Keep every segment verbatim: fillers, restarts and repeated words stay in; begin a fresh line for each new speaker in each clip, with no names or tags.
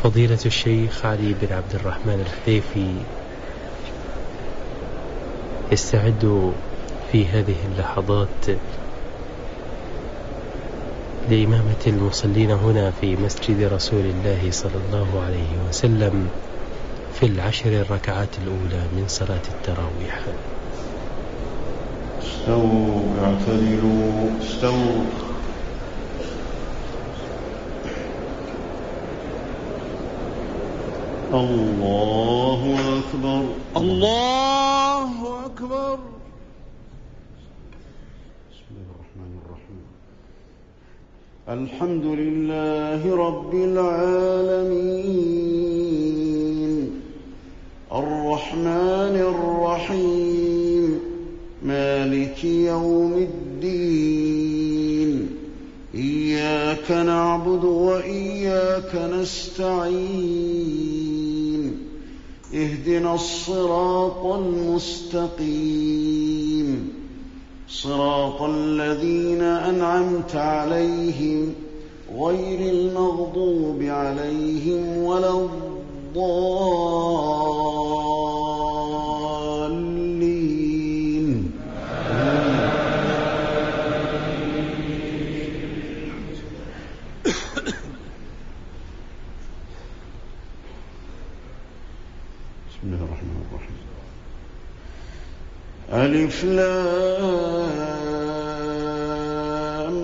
فضيلة الشيخ علي بن عبد الرحمن الحذيفي يستعد في هذه اللحظات لإمامة المصلين هنا في مسجد رسول الله صلى الله عليه وسلم في العشر الركعات الأولى من صلاة التراويح.
استووا اعتدلوا استووا. الله أكبر الله أكبر. بسم الله الرحمن الرحيم. الحمد لله رب العالمين الرحمن الرحيم مالك يوم الدين إياك نعبد وإياك نستعين اهدنا الصراط المستقيم صراط الذين أنعمت عليهم غير المغضوب عليهم ولا الضالين. بسم الله الرحمن الرحيم. ألف لام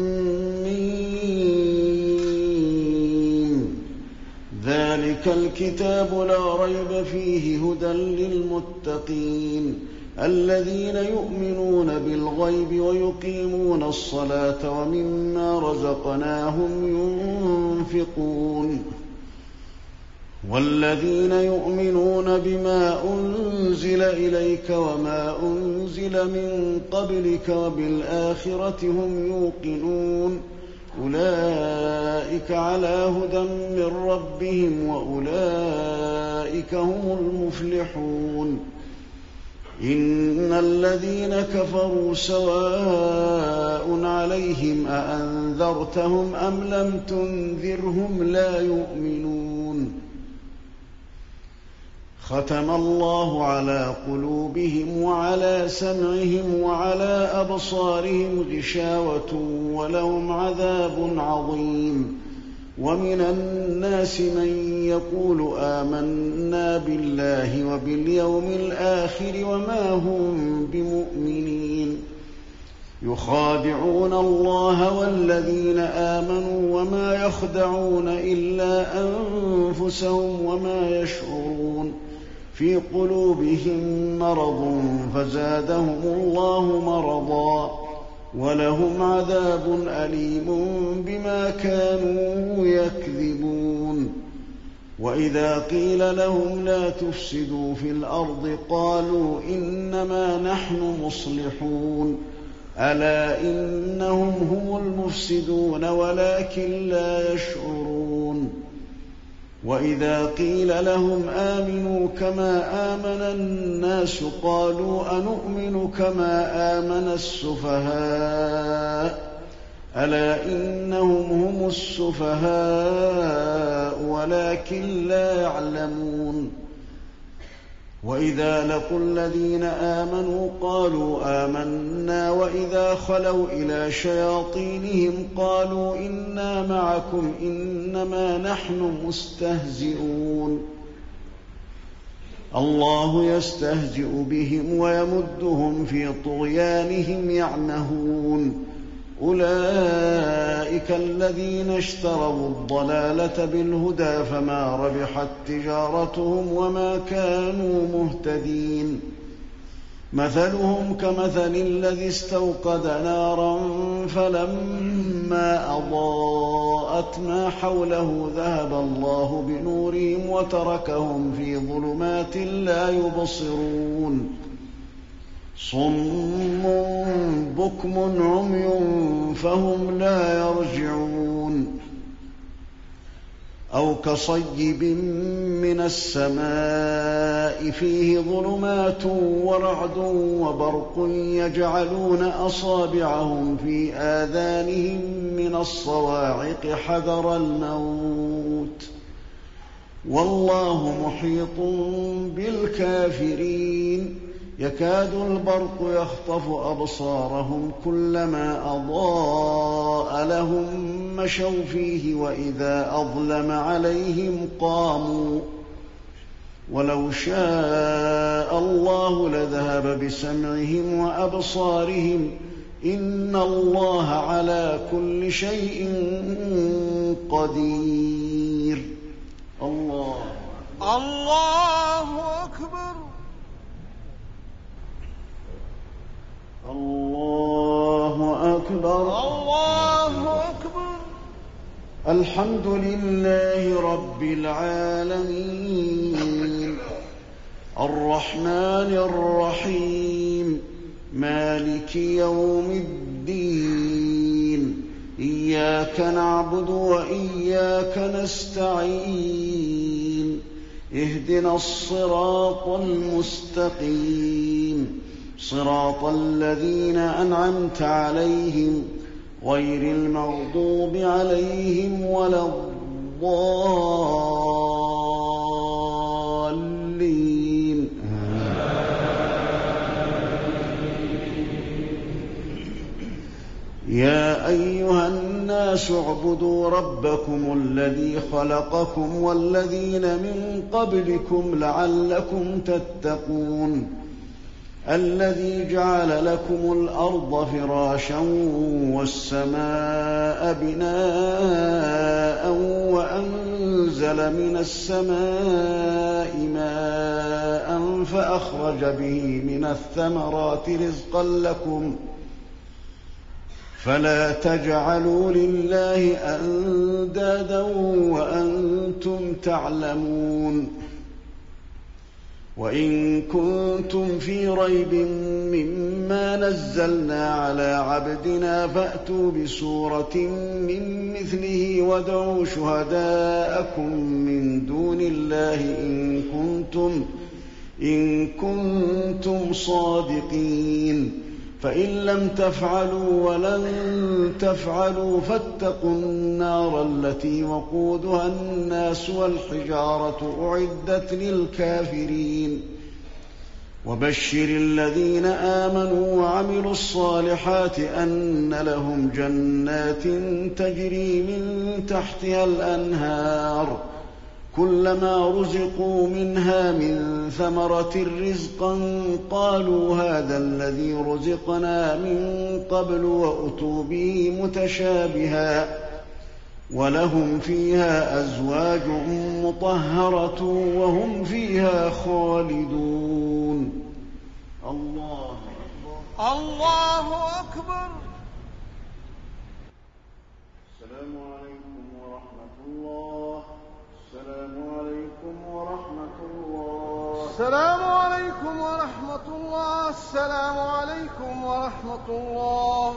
ميم ذلك الكتاب لا ريب فيه هدى للمتقين الذين يؤمنون بالغيب ويقيمون الصلاة ومما رزقناهم ينفقون والذين يؤمنون بما أنزل إليك وما أنزل من قبلك وبالآخرة هم يوقنون أولئك على هدى من ربهم وأولئك هم المفلحون. إن الذين كفروا سواء عليهم أأنذرتهم أم لم تنذرهم لا يؤمنون. ختم الله على قلوبهم وعلى سمعهم وعلى أبصارهم غشاوة ولهم عذاب عظيم. ومن الناس من يقول آمنا بالله وباليوم الآخر وما هم بمؤمنين يخادعون الله والذين آمنوا وما يخدعون إلا أنفسهم وما يشعرون. في قلوبهم مرض فزادهم الله مرضا ولهم عذاب أليم بما كانوا يكذبون. وإذا قيل لهم لا تفسدوا في الأرض قالوا إنما نحن مصلحون ألا إنهم هم المفسدون ولكن لا يشعرون. وإذا قيل لهم آمنوا كما آمن الناس قالوا أنؤمن كما آمن السفهاء ألا إنهم هم السفهاء ولكن لا يعلمون. وإذا لقوا الذين آمنوا قالوا آمنا وإذا خلوا إلى شياطينهم قالوا إنا معكم إنما نحن مستهزئون. الله يستهزئ بهم ويمدهم في طغيانهم يعمهون. أولئك الذين اشتروا الضلالة بالهدى فما ربحت تجارتهم وما كانوا مهتدين. مثلهم كمثل الذي استوقد نارا فلما أضاءت ما حوله ذهب الله بنورهم وتركهم في ظلمات لا يبصرون. صم بكم عمي فهم لا يرجعون. أو كصيب من السماء فيه ظلمات ورعد وبرق يجعلون أصابعهم في آذانهم من الصواعق حذر الموت والله محيط بالكافرين يكاد البرق يخطف أبصارهم كلما أضاء لهم مشوا فيه وإذا أظلم عليهم قاموا ولو شاء الله لذهب بسمعهم وأبصارهم إن الله على كل شيء قدير. الله
الله أكبر.
الله أكبر.
الله أكبر.
الحمد لله رب العالمين الرحمن الرحيم مالك يوم الدين إياك نعبد وإياك نستعين اهدنا الصراط المستقيم صراط الذين أنعمت عليهم غير المغضوب عليهم ولا الضالين. يا أيها الناس اعبدوا ربكم الذي خلقكم والذين من قبلكم لعلكم تتقون الذي جعل لكم الأرض فراشا والسماء بناء وأنزل من السماء ماء فأخرج به من الثمرات رزقا لكم فلا تجعلوا لله أندادا وأنتم تعلمون. وإن كنتم في ريب مما نزلنا على عبدنا فأتوا بسورة من مثله وادعوا شهداءكم من دون الله إن كنتم, إن كنتم صادقين فإن لم تفعلوا ولن تفعلوا فاتقوا النار التي وقودها الناس والحجارة أعدت للكافرين. وبشر الذين آمنوا وعملوا الصالحات أن لهم جنات تجري من تحتها الأنهار كلما رزقوا منها من ثمرة رزقا قالوا هذا الذي رزقنا من قبل وأتوا به متشابها ولهم فيها أزواج مطهرة وهم فيها خالدون. الله أكبر.
الله أكبر.
السلام عليكم ورحمة الله. السلام عليكم ورحمة الله.
السلام عليكم ورحمة الله. السلام عليكم ورحمة الله.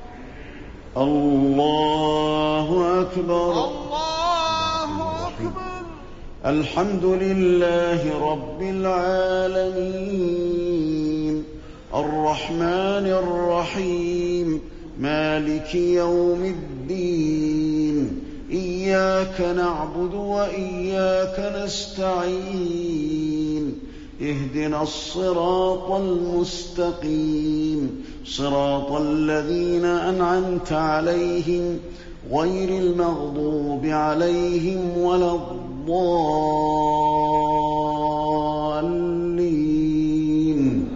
الله أكبر.
الله أكبر.
الحمد لله رب العالمين الرحمن الرحيم مالك يوم الدين إياك نعبد وإياك نستعين اهدنا الصراط المستقيم صراط الذين أنعمت عليهم غير المغضوب عليهم ولا الضالين.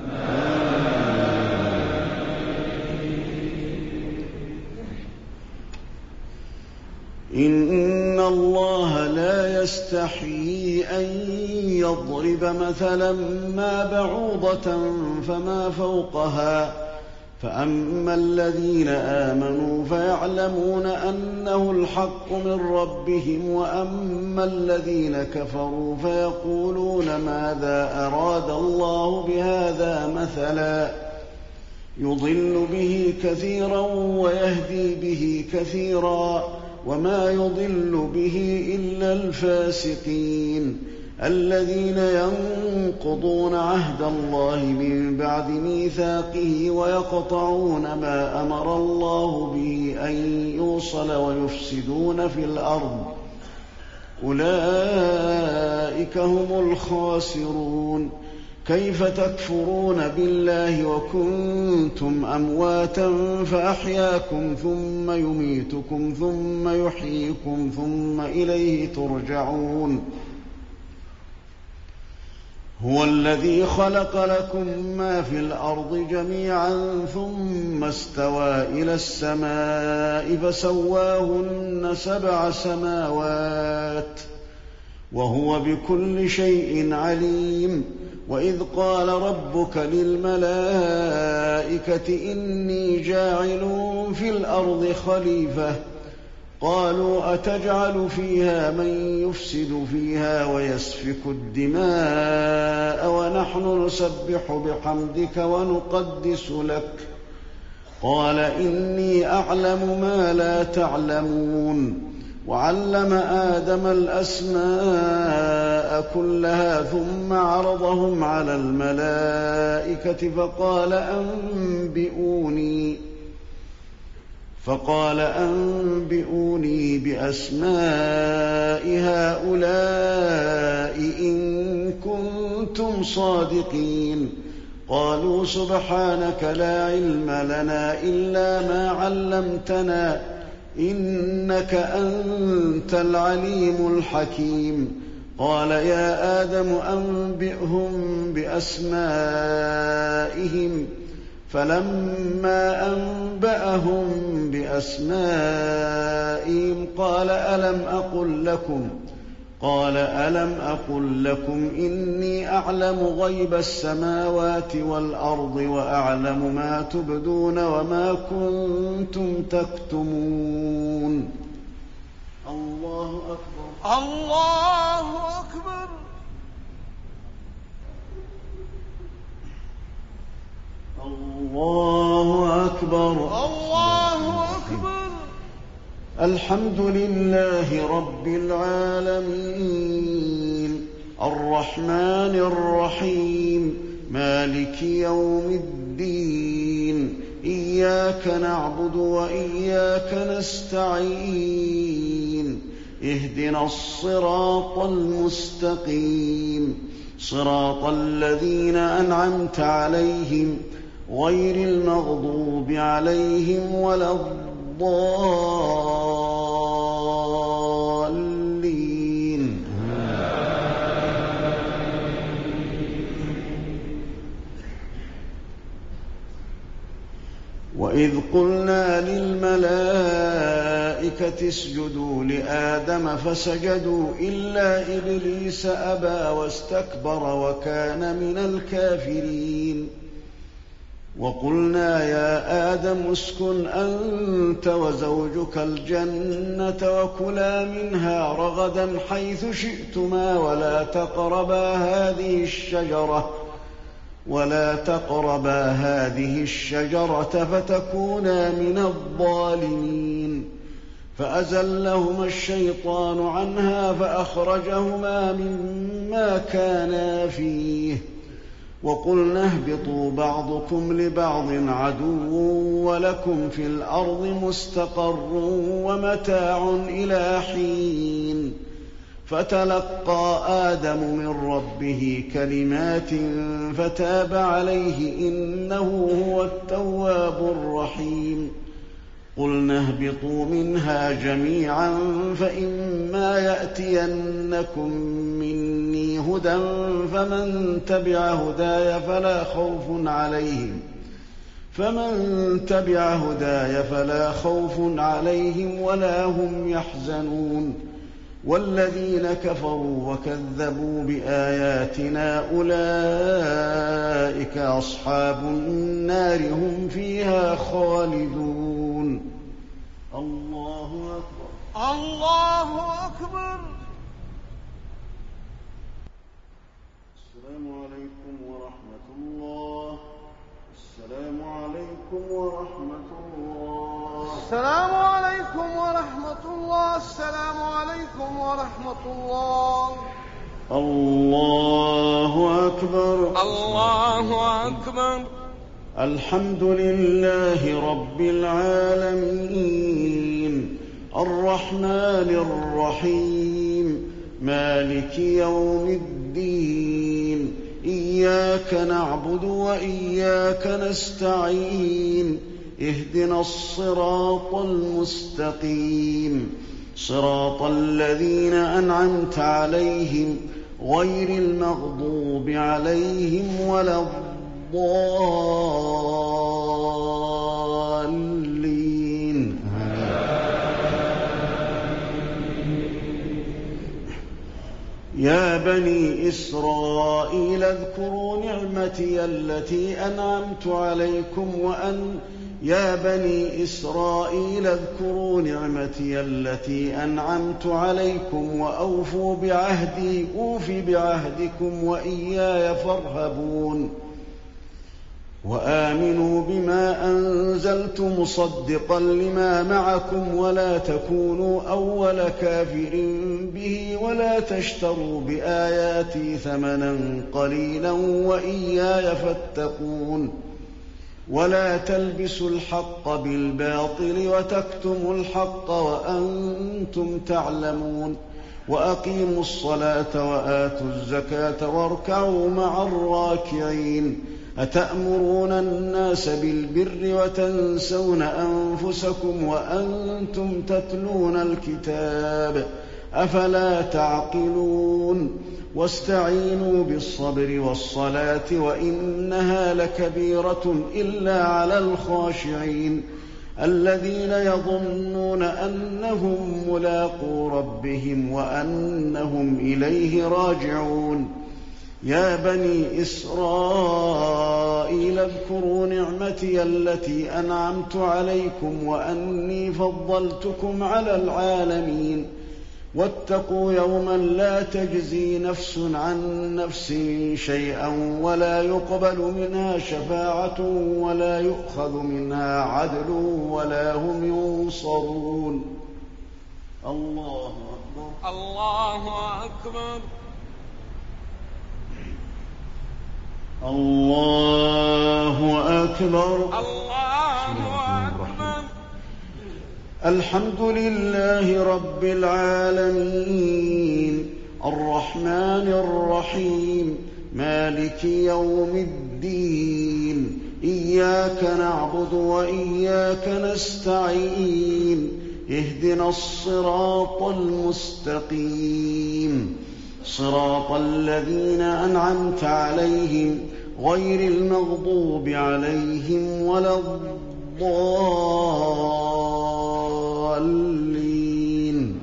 إن الله لا يستحيي أن يضرب مثلا ما بعوضة فما فوقها فأما الذين آمنوا فيعلمون أنه الحق من ربهم وأما الذين كفروا فيقولون ماذا أراد الله بهذا مثلا يضل به كثيرا ويهدي به كثيرا وما يضل به إلا الفاسقين الذين ينقضون عهد الله من بعد ميثاقه ويقطعون ما أمر الله به أن يوصل ويفسدون في الأرض أولئك أولئك هم الخاسرون. كيف تكفرون بالله وكنتم أمواتا فأحياكم ثم يميتكم ثم يحييكم ثم إليه ترجعون. هو الذي خلق لكم ما في الأرض جميعا ثم استوى إلى السماء فسواهن سبع سماوات وهو بكل شيء عليم. وإذ قال ربك للملائكة إني جاعل في الأرض خليفة قالوا أتجعل فيها من يفسد فيها ويسفك الدماء ونحن نسبح بحمدك ونقدس لك قال إني أعلم ما لا تعلمون. وعلم آدم الأسماء كلها ثم عرضهم على الملائكة فقال أنبئوني فقال أنبئوني بأسماء هؤلاء إن كنتم صادقين. قالوا سبحانك لا علم لنا إلا ما علمتنا إنك أنت العليم الحكيم. قال يا آدم أنبئهم بأسمائهم فلما أنبأهم بأسمائهم قال ألم أقل لكم قال ألم أقل لكم إني أعلم غيب السماوات والأرض وأعلم ما تبدون وما كنتم تكتمون. الله أكبر.
الله أكبر.
الله أكبر.
الله أكبر.
الحمد لله رب العالمين الرحمن الرحيم مالك يوم الدين إياك نعبد وإياك نستعين اهدنا الصراط المستقيم صراط الذين أنعمت عليهم غير المغضوب عليهم ولا الضالين. وإذ قلنا للملائكة اسجدوا لآدم فسجدوا إلا إبليس أبى واستكبر وكان من الكافرين. وقلنا يا آدم اسكن أنت وزوجك الجنة وكلا منها رغدا حيث شئتما ولا تقربا هذه الشجرة ولا تقربا هذه الشجرة فتكونا من الظالمين. فأزلهما الشيطان عنها فأخرجهما مما كانا فيه وقلنا اهبطوا بعضكم لبعض عدو ولكم في الأرض مستقر ومتاع إلى حين. فتلقى آدم من ربه كلمات فتاب عليه إنه هو التواب الرحيم. قلنا اهبطوا منها جميعا فإما يأتينكم مني هدى فمن تبع هداي فلا خوف عليهم فمن تبع هداي فلا خوف عليهم ولا هم يحزنون. والذين كفروا وكذبوا بآياتنا أولئك أصحاب النار هم فيها خالدون. الله أكبر.
الله أكبر.
السلام عليكم ورحمة الله. السلام عليكم ورحمة الله.
السلام عليكم ورحمة الله. السلام عليكم ورحمة الله.
الله أكبر.
الله أكبر.
الحمد لله رب العالمين الرحمن الرحيم مالك يوم الدين إياك نعبد وإياك نستعين اهدنا الصراط المستقيم صراط الذين أنعمت عليهم غير المغضوب عليهم ولا الضالين. يا بني إسرائيل اذكروا نعمتي التي أنعمت عليكم وأن يا بني إسرائيل اذكروا نعمتي التي أنعمت عليكم وأوفوا بعهدي أوف بعهدكم وإياي فارهبون وآمنوا بما أنزلت مصدقا لما معكم ولا تكونوا أول كافر به ولا تشتروا بآياتي ثمنا قليلا وإياي فاتقون ولا تلبسوا الحق بالباطل وتكتموا الحق وأنتم تعلمون وأقيموا الصلاة وآتوا الزكاة واركعوا مع الراكعين أتأمرون الناس بالبر وتنسون أنفسكم وأنتم تتلون الكتاب أفلا تعقلون واستعينوا بالصبر والصلاة وإنها لكبيرة إلا على الخاشعين الذين يظنون أنهم ملاقو ربهم وأنهم إليه راجعون. يا بني إسرائيل اذكروا نعمتي التي أنعمت عليكم وأني فضلتكم على العالمين واتقوا يوما لا تجزي نفس عن نفس شيئا ولا يقبل منها شفاعة ولا يؤخذ منها عدل ولا هم ينصرون. الله أكبر.
الله أكبر.
الله أكبر.
الله أكبر.
الحمد لله رب العالمين الرحمن الرحيم مالك يوم الدين إياك نعبد وإياك نستعين اهدنا الصراط المستقيم صراط الذين أنعمت عليهم غير المغضوب عليهم ولا الضالين.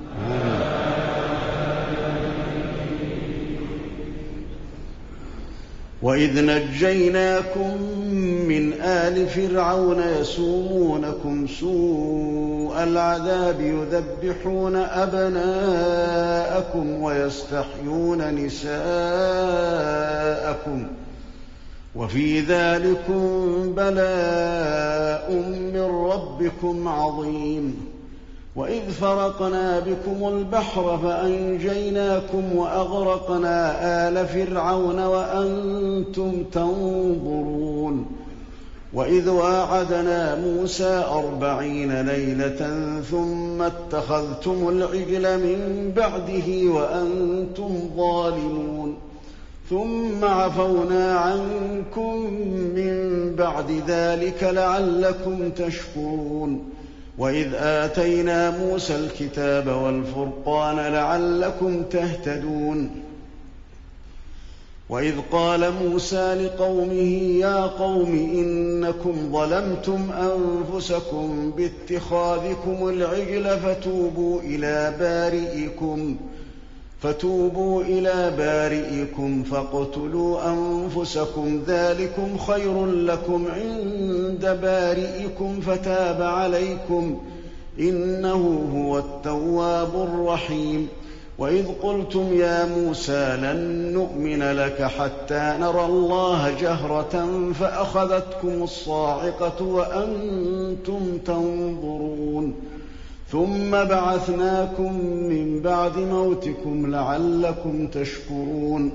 وإذ نجيناكم من آل فرعون يسومونكم سوء العذاب يذبحون أبناءكم ويستحيون نساءكم وفي ذلكم بلاء من ربكم عظيم. وإذ فرقنا بكم البحر فأنجيناكم وأغرقنا آل فرعون وأنتم تنظرون. وإذ واعدنا موسى أربعين ليلة ثم اتخذتم العجل من بعده وأنتم ظالمون ثم عفونا عنكم من بعد ذلك لعلكم تشكرون. وإذ آتينا موسى الكتاب والفرقان لعلكم تهتدون. وإذ قال موسى لقومه يا قوم إنكم ظلمتم أنفسكم باتخاذكم العجل فتوبوا إلى بارئكم فتوبوا إلى بارئكم فاقتلوا أنفسكم ذلكم خير لكم عند بارئكم فتاب عليكم إنه هو التواب الرحيم. وإذ قلتم يا موسى لن نؤمن لك حتى نرى الله جهرة فأخذتكم الصاعقة وأنتم تنظرون ثم بعثناكم من بعد موتكم لعلكم تشكرون.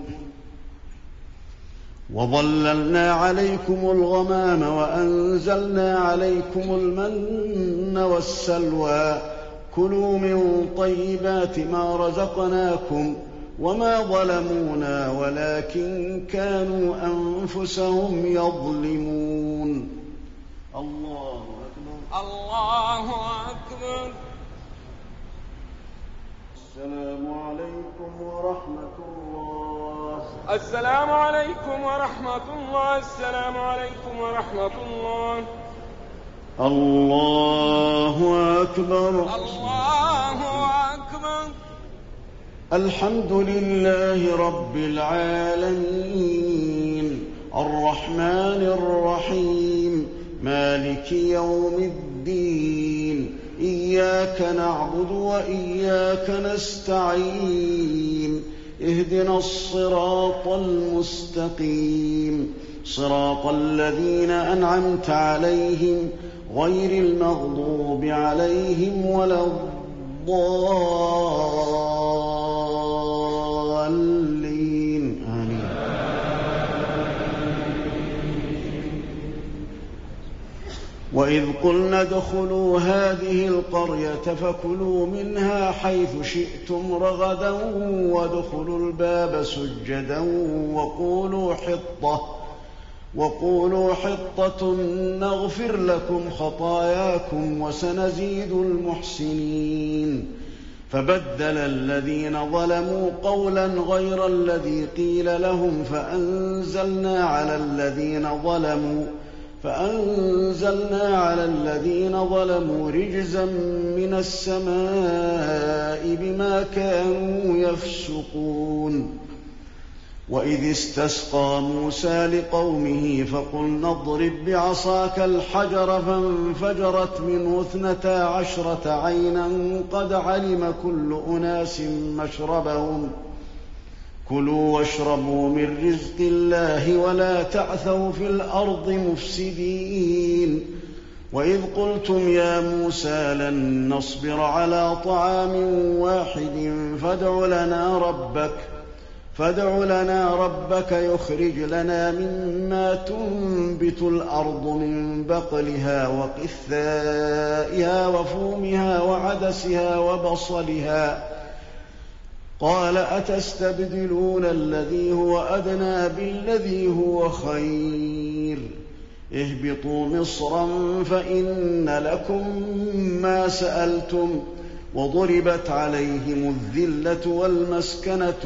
وظللنا عليكم الغمام وأنزلنا عليكم المن والسلوى كلوا من طيبات ما رزقناكم وما ظلمونا ولكن كانوا أنفسهم يظلمون. الله أكبر.
الله أكبر.
السلام عليكم ورحمة الله.
السلام عليكم ورحمة الله. السلام عليكم ورحمة الله.
الله أكبر.
الله أكبر.
الحمد لله رب العالمين الرحمن الرحيم مالك يوم الدين إياك نعبد وإياك نستعين اهدنا الصراط المستقيم صراط الذين أنعمت عليهم غير المغضوب عليهم ولا الضالين آمين. وإذ قلنا ادخلوا هذه القرية فكلوا منها حيث شئتم رغدا وادخلوا الباب سجدا وقولوا حطة وقولوا حطة نغفر لكم خطاياكم وسنزيد المحسنين. فبدل الذين ظلموا قولا غير الذي قيل لهم فأنزلنا على الذين ظلموا فأنزلنا على الذين ظلموا رجزا من السماء بما كانوا يفسقون. وإذ استسقى موسى لقومه فقلنا اضرب بعصاك الحجر فانفجرت منه اثنتا عشرة عينا قد علم كل أناس مشربهم كلوا واشربوا من رزق الله ولا تعثوا في الأرض مفسدين. وإذ قلتم يا موسى لن نصبر على طعام واحد فادع لنا ربك فادع لنا ربك يخرج لنا مما تنبت الأرض من بقلها وقثائها وفومها وعدسها وبصلها قال أتستبدلون الذي هو أدنى بالذي هو خير اهبطوا مصرا فإن لكم ما سألتم وضربت عليهم الذلة والمسكنة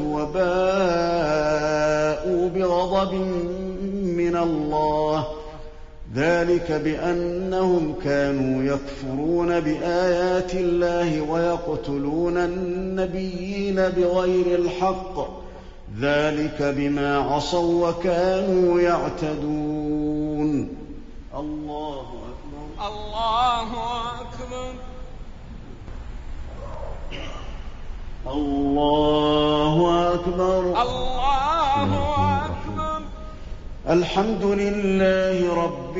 وباءوا بغضب من الله ذلك بأنهم كانوا يكفرون بآيات الله ويقتلون النبيين بغير الحق ذلك بما عصوا وكانوا يعتدون. الله أكبر.
الله أكبر.
الله أكبر.
الله أكبر.
الحمد لله رب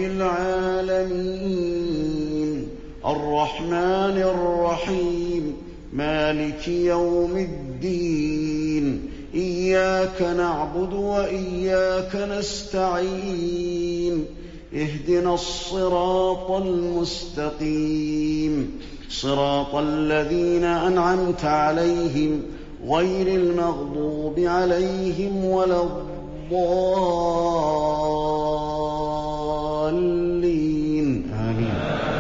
العالمين الرحمن الرحيم مالك يوم الدين إياك نعبد وإياك نستعين اهدنا الصراط المستقيم صراط الذين أنعمت عليهم غير المغضوب عليهم ولا الضالين آمين.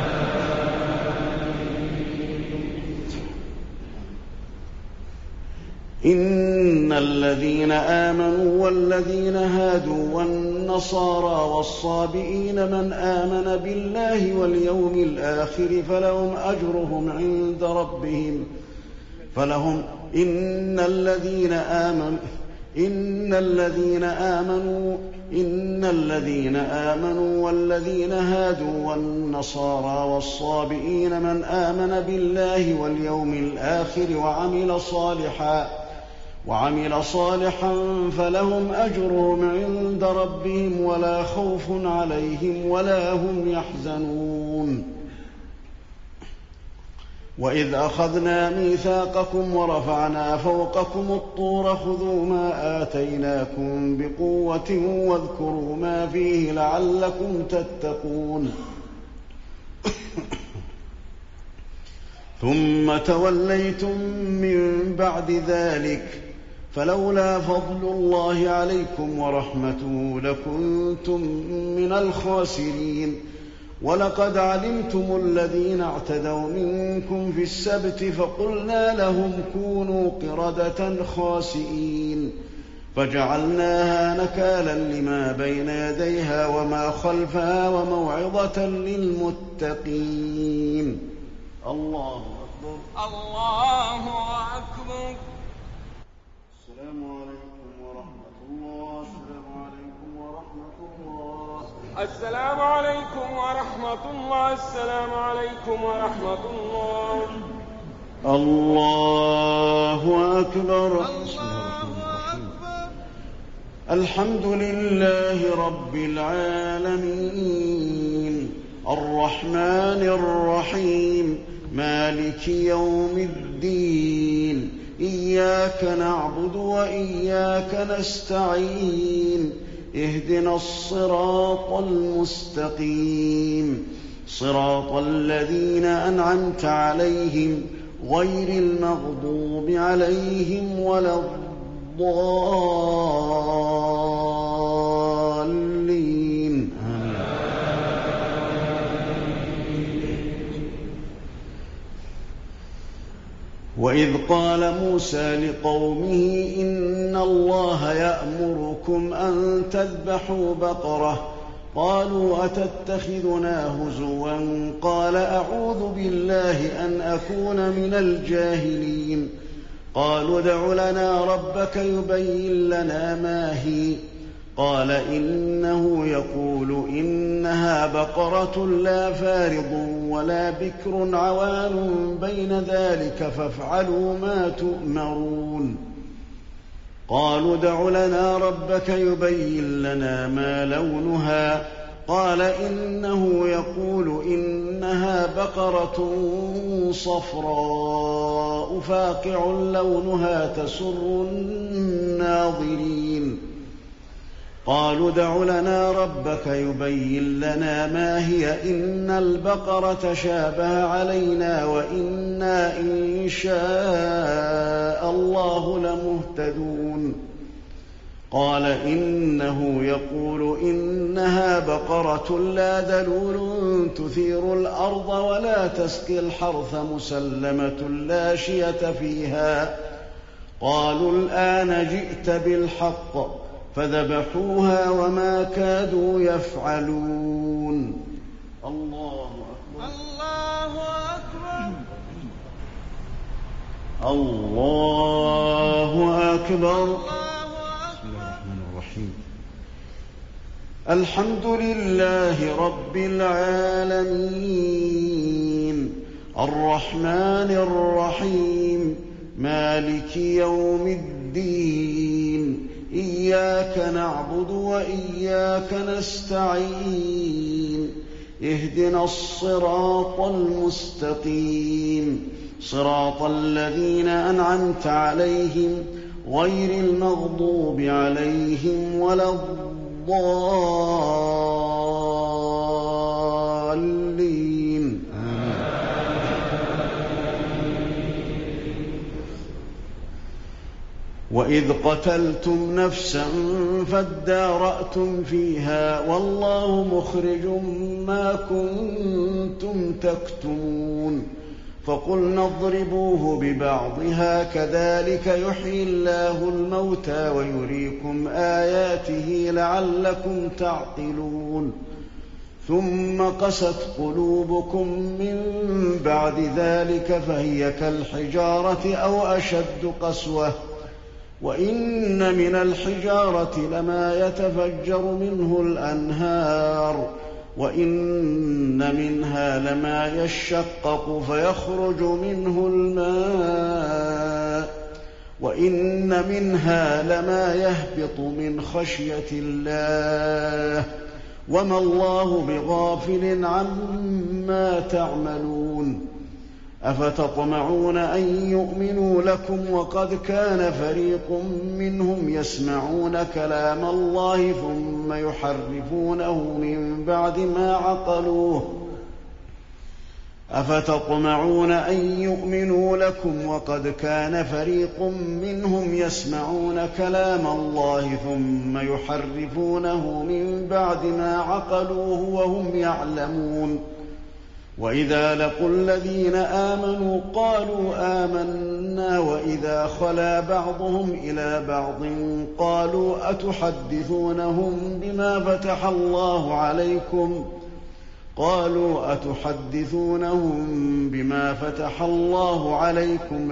إن الذين آمنوا والذين هادوا والنصارى والصابئين من آمن بالله واليوم الآخر فلهم أجرهم عند ربهم فلهم إن الذين آمنوا إن الذين آمنوا إن الذين آمنوا والذين هادوا والنصارى والصابئين من آمن بالله واليوم الآخر وعمل صالحا وعمل صالحا فلهم أجرهم عند ربهم ولا خوف عليهم ولا هم يحزنون. وإذ أخذنا ميثاقكم ورفعنا فوقكم الطور خذوا ما آتيناكم بقوة واذكروا ما فيه لعلكم تتقون. ثم توليتم من بعد ذلك فلولا فضل الله عليكم ورحمته لكنتم من الخاسرين. ولقد علمتم الذين اعتدوا منكم في السبت فقلنا لهم كونوا قردة خاسئين فجعلناها نكالا لما بين يديها وما خلفها وموعظة للمتقين. الله أكبر.
الله أكبر.
السلام عليكم ورحمة الله. السلام عليكم ورحمة الله.
السلام عليكم ورحمة الله. السلام عليكم ورحمة الله.
الله أكبر. الحمد لله رب العالمين الرحمن الرحيم مالك يوم الدين إياك نعبد وإياك نستعين اهدنا الصراط المستقيم صراط الذين أنعمت عليهم غير المغضوب عليهم ولا الضالين. وإذ قال موسى لقومه إن الله يأمركم أن تذبحوا بقرة قالوا أتتخذنا هزوا قال أعوذ بالله أن أكون من الجاهلين. قالوا ادع لنا ربك يبين لنا ما هي قال إنه يقول إنها بقرة لا فارض ولا بكر عوان بين ذلك فافعلوا ما تؤمرون. قالوا ادع لنا ربك يبين لنا ما لونها قال إنه يقول إنها بقرة صفراء فاقع لونها تسر الناظرين. قالوا ادع لنا ربك يبين لنا ما هي إن البقرة شابه علينا وإنا إن شاء الله لمهتدون. قال إنه يقول إنها بقرة لا ذلول تثير الأرض ولا تسقي الحرث مسلمة لا شية فيها. قالوا الآن جئت بالحق فذبحوها وما كادوا يفعلون. الله أكبر.
الله أكبر.
الله أكبر. الحمد لله رب العالمين الرحمن الرحيم مالك يوم الدين إياك نعبد وإياك نستعين اهدنا الصراط المستقيم صراط الذين أنعمت عليهم غير المغضوب عليهم ولا الضالين. وإذ قتلتم نفسا فادارأتم فيها والله مخرج ما كنتم تكتمون. فقلنا اضربوه ببعضها كذلك يحيي الله الموتى ويريكم آياته لعلكم تعقلون. ثم قست قلوبكم من بعد ذلك فهي كالحجارة أو أشد قسوة وإن من الحجارة لما يتفجر منه الأنهار وإن منها لما يشقق فيخرج منه الماء وإن منها لما يهبط من خشية الله وما الله بغافل عما تعملون. أفتطمعون أن يؤمنوا لكم وقد كان فريق منهم يسمعون كلام الله ثم يحرفونه من بعد ما عقلوه أفتطمعون أن يؤمنوا لكم وقد كان فريق منهم يسمعون كلام الله ثم يحرفونه من بعد ما عقلوه وهم يعلمون وإذا لقوا الذين آمنوا قالوا آمنا وإذا خلا بعضهم إلى بعض قالوا أتحدثونهم بما فتح الله عليكم قالوا أتحدثونهم بما فتح الله عليكم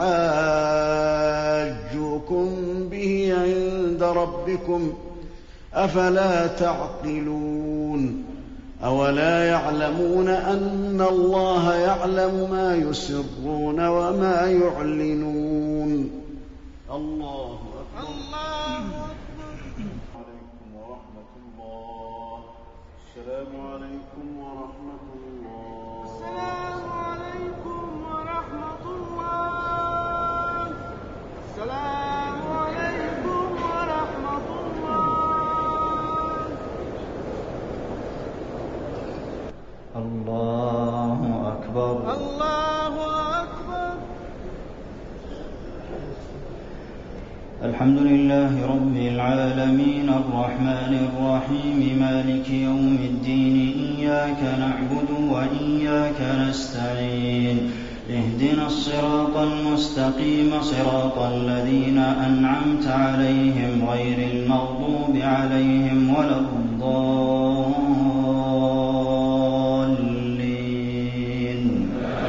ليحاجوكم به عند ربكم أفلا تعقلون أولا يعلمون أن الله يعلم ما يسرون وما يعلنون الله أكبر الله
السلام عليكم ورحمة الله السلام عليكم ورحمة الله
الله أكبر
الله أكبر
الحمد لله رب العالمين الرحمن الرحيم مالك يوم الدين إياك نعبد وإياك نستعين اهدنا الصراط المستقيم صراط الذين أنعمت عليهم غير المغضوب عليهم ولا الضالين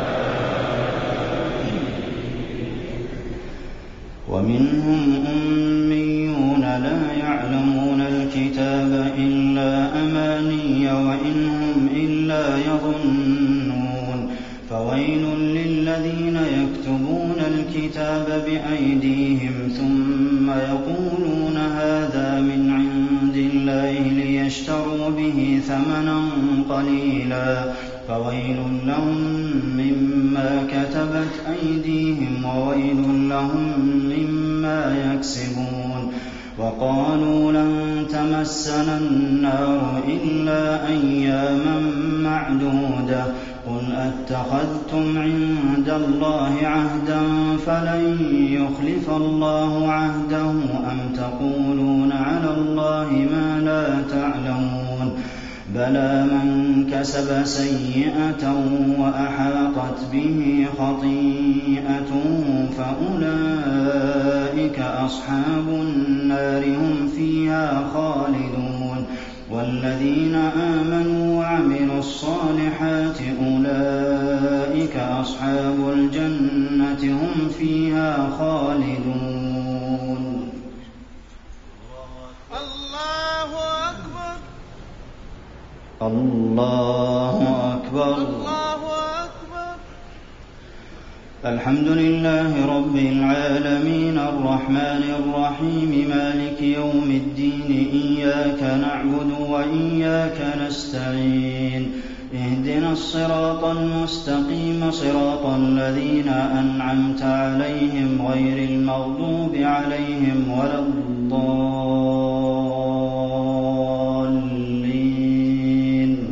ومنهم أميون لا يعلمون الكتاب إلا أماني وإن هم إلا يظنون فويل للذين يكتبون الكتاب بأيديهم ثم يقولون هذا من عند الله ليشتروا به ثمنا قليلا فويل لهم مما كتبت أيديهم وويل لهم مما يكسبون وقالوا لن تمسنا النار إلا أياما معدودة قل أتخذتم عند الله عهدا فلن يخلف الله عهده أم تقولون على الله ما لا تعلمون بلى من كسب سيئة وأحاطت به خطيئته فأولئك أصحاب النار هم فيها خالدون والذين آمنوا وعملوا الصالحات أولئك أصحاب الجنة هم فيها خالدون
الله أكبر
الله أكبر
الله أكبر
الحمد لله رب العالمين الرحمن الرحيم مالك يوم الدين إياك نعبد وإياك نستعين اهدنا الصراط المستقيم صراط الذين أنعمت عليهم غير المغضوب عليهم ولا الضالين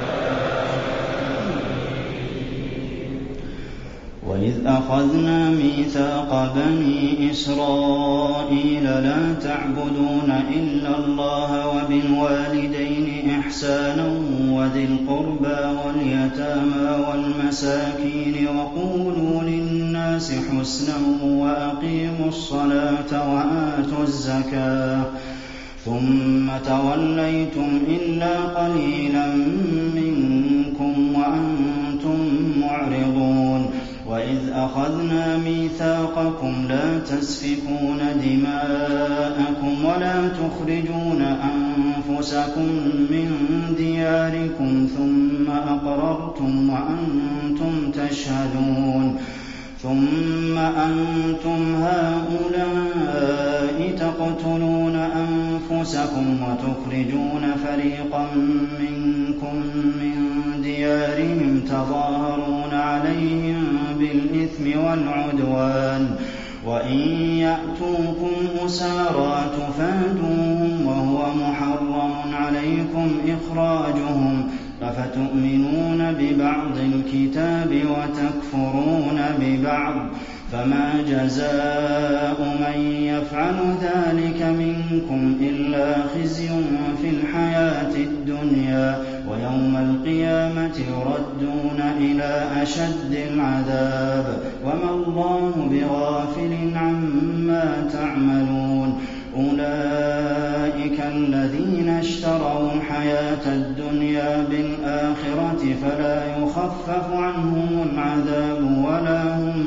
وإذ أخذنا ميثاق بني إسرائيل لا تعبدون إلا الله وبالوالدين إحسانا وذي القربى واليتامى والمساكين وقولوا للناس حسنا وأقيموا الصلاة وآتوا الزكاة ثم توليتم إلا قليلا منكم وأنتم معرضون وإذ أخذنا ميثاقكم لا تسفكون دماءكم ولا تخرجون أنفسكم من دياركم ثم أقررتم وأنتم تشهدون ثم أنتم هؤلاء تقتلون أنفسكم وتخرجون فريقا منكم من ديارهم تظاهرون عليهم بالإثم والعدوان وإن يأتوكم أسارى تفادوهم وهو محرم عليكم إخراجهم أفتؤمنون ببعض الكتاب وتكفرون ببعض فما جزاء من يفعل ذلك منكم إلا خزي في الحياة الدنيا ويوم القيامة يردون إلى أشد العذاب وما الله بغافل عما تعملون أولئك الذين اشتروا الحياة الدنيا بالآخرة فلا يخفف عنهم العذاب ولا هم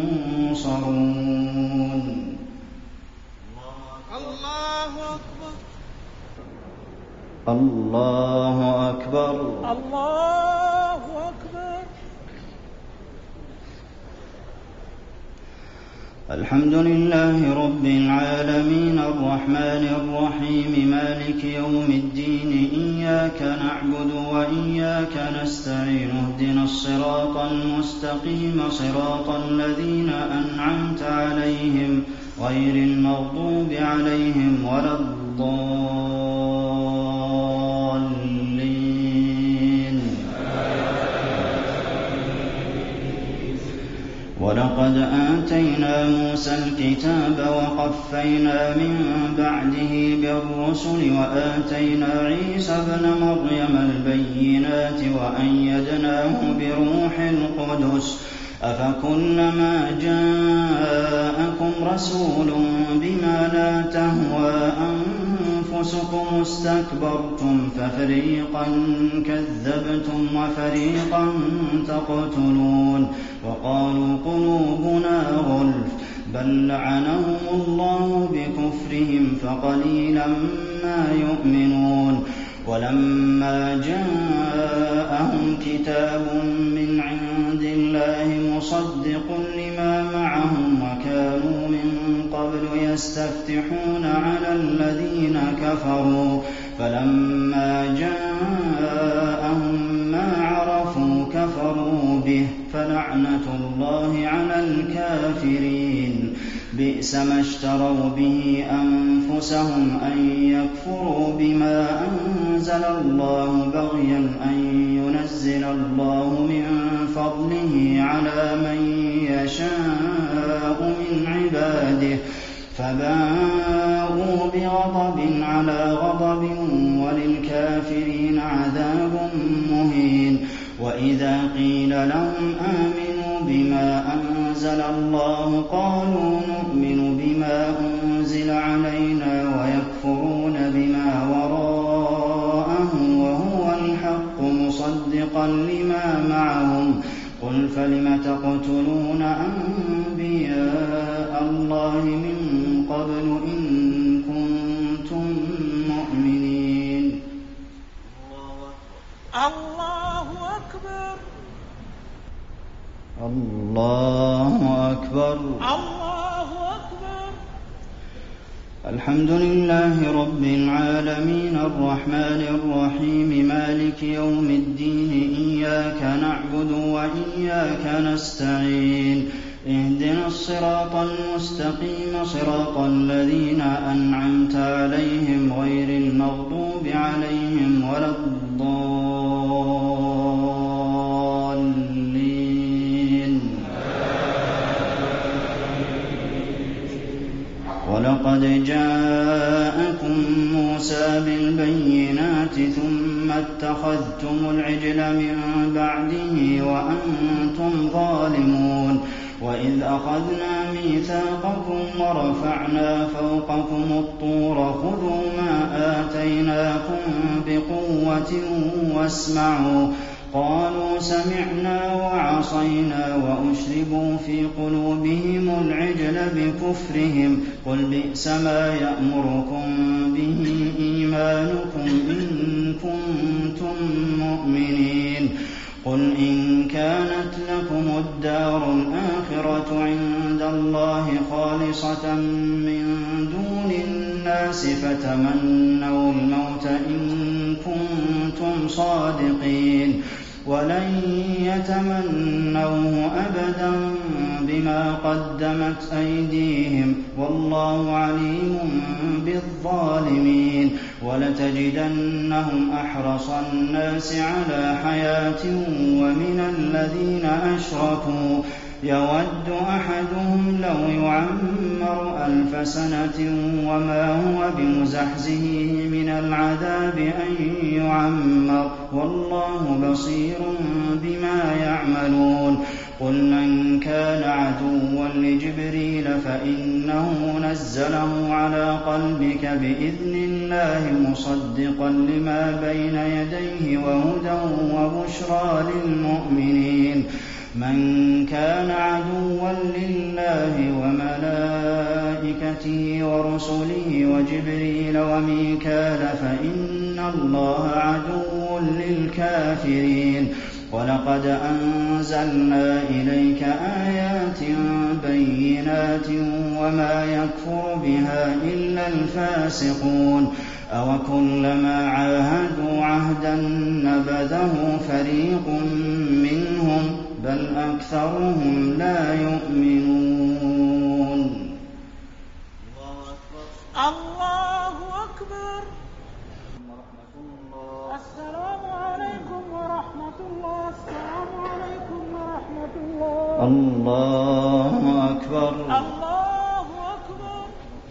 ينصرون.
الله أكبر
الله أكبر
الله أكبر.
الحمد لله رب العالمين الرحمن الرحيم مالك يوم الدين إياك نعبد وإياك نستعين اهدنا الصراط المستقيم صراط الذين أنعمت عليهم غير المغضوب عليهم ولا الضالين. ولقد آتينا موسى الكتاب وقفينا من بعده بالرسل وآتينا عيسى ابن مريم البينات وأيدناه بروح القدس أفكلما جاءكم رسول بما لا تهوى أنفسكم استكبرتم ففريقا كذبتم وفريقا تقتلون وقالوا قلوبنا غلف بل لعنهم الله بكفرهم فقليلا ما يؤمنون. ولما جاءهم كتاب من عند الله مصدق لما معهم وكانوا من قبل يستفتحون على الذين كفروا فلما جاءهم ما عرفوا كفروا به فلعنة الله على الكافرين. بئس ما اشتروا به أنفسهم أن يكفروا بما أنزل الله بغيا أن ينزل الله من فضله على من يشاء من عباده فباءوا بغضب على غضب وللكافرين عذاب مهين. وإذا قيل لهم آمنوا بما أنزل الله قالوا نؤمن بما أنزل علينا ويكفرون بما وراءه وهو الحق مصدقا لما معهم قل فلم تقتلون أنبياء الله من قبل إن كنتم مؤمنين.
الله أكبر
الله أكبر
الله أكبر.
الحمد لله رب العالمين الرحمن الرحيم مالك يوم الدين إياك نعبد وإياك نستعين اهدنا الصراط المستقيم صراط الذين أنعمت عليهم غير المغضوب عليهم ولا الضالين. ولقد جاءكم موسى بالبينات ثم اتخذتم العجل من بعده وأنتم ظالمون. وإذ أخذنا ميثاقكم ورفعنا فوقكم الطور خذوا ما آتيناكم بقوة واسمعوا قالوا سمعنا وعصينا وأشربوا في قلوبهم العجل بكفرهم قل بئس ما يأمركم به إيمانكم إن كنتم مؤمنين. قل إن كانت لكم الدار الآخرة عند الله خالصة من دون الناس فتمنوا الموت إن كنتم صادقين ولن يتمنوه أبدا بما قدمت أيديهم والله عليم بالظالمين ولتجدنهم أحرص الناس على حياة ومن الذين أشركوا يود أحدهم لو يعمر ألف سنة وما هو بمزحزحه من العذاب أن يعمر والله بصير بما يعملون قل من كان عدوا لجبريل فإنه نزله على قلبك بإذن الله مصدقا لما بين يديه وهدى وبشرى للمؤمنين من كان عدوا لله وملائكته ورسله وجبريل وميكال فإن الله عدو للكافرين ولقد أنزلنا إليك آيات بينات وما يكفر بها إلا الفاسقون أوكلما عاهدوا عهدا نبذه فريق منهم بل أكثرهم لا يؤمنون
الله أكبر. السلام عليكم ورحمة الله. السلام عليكم ورحمة الله.
الله أكبر.
الله أكبر.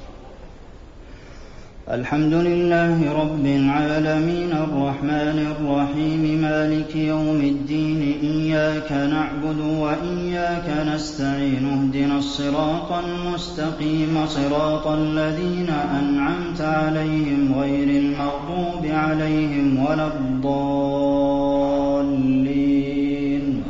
الحمد لله رب العالمين الرحمن الرحيم مالك يوم الدين إياك نعبد وإياك نستعين اهدنا الصراط المستقيم صراط الذين أنعمت عليهم غير المغضوب عليهم ولا الضالين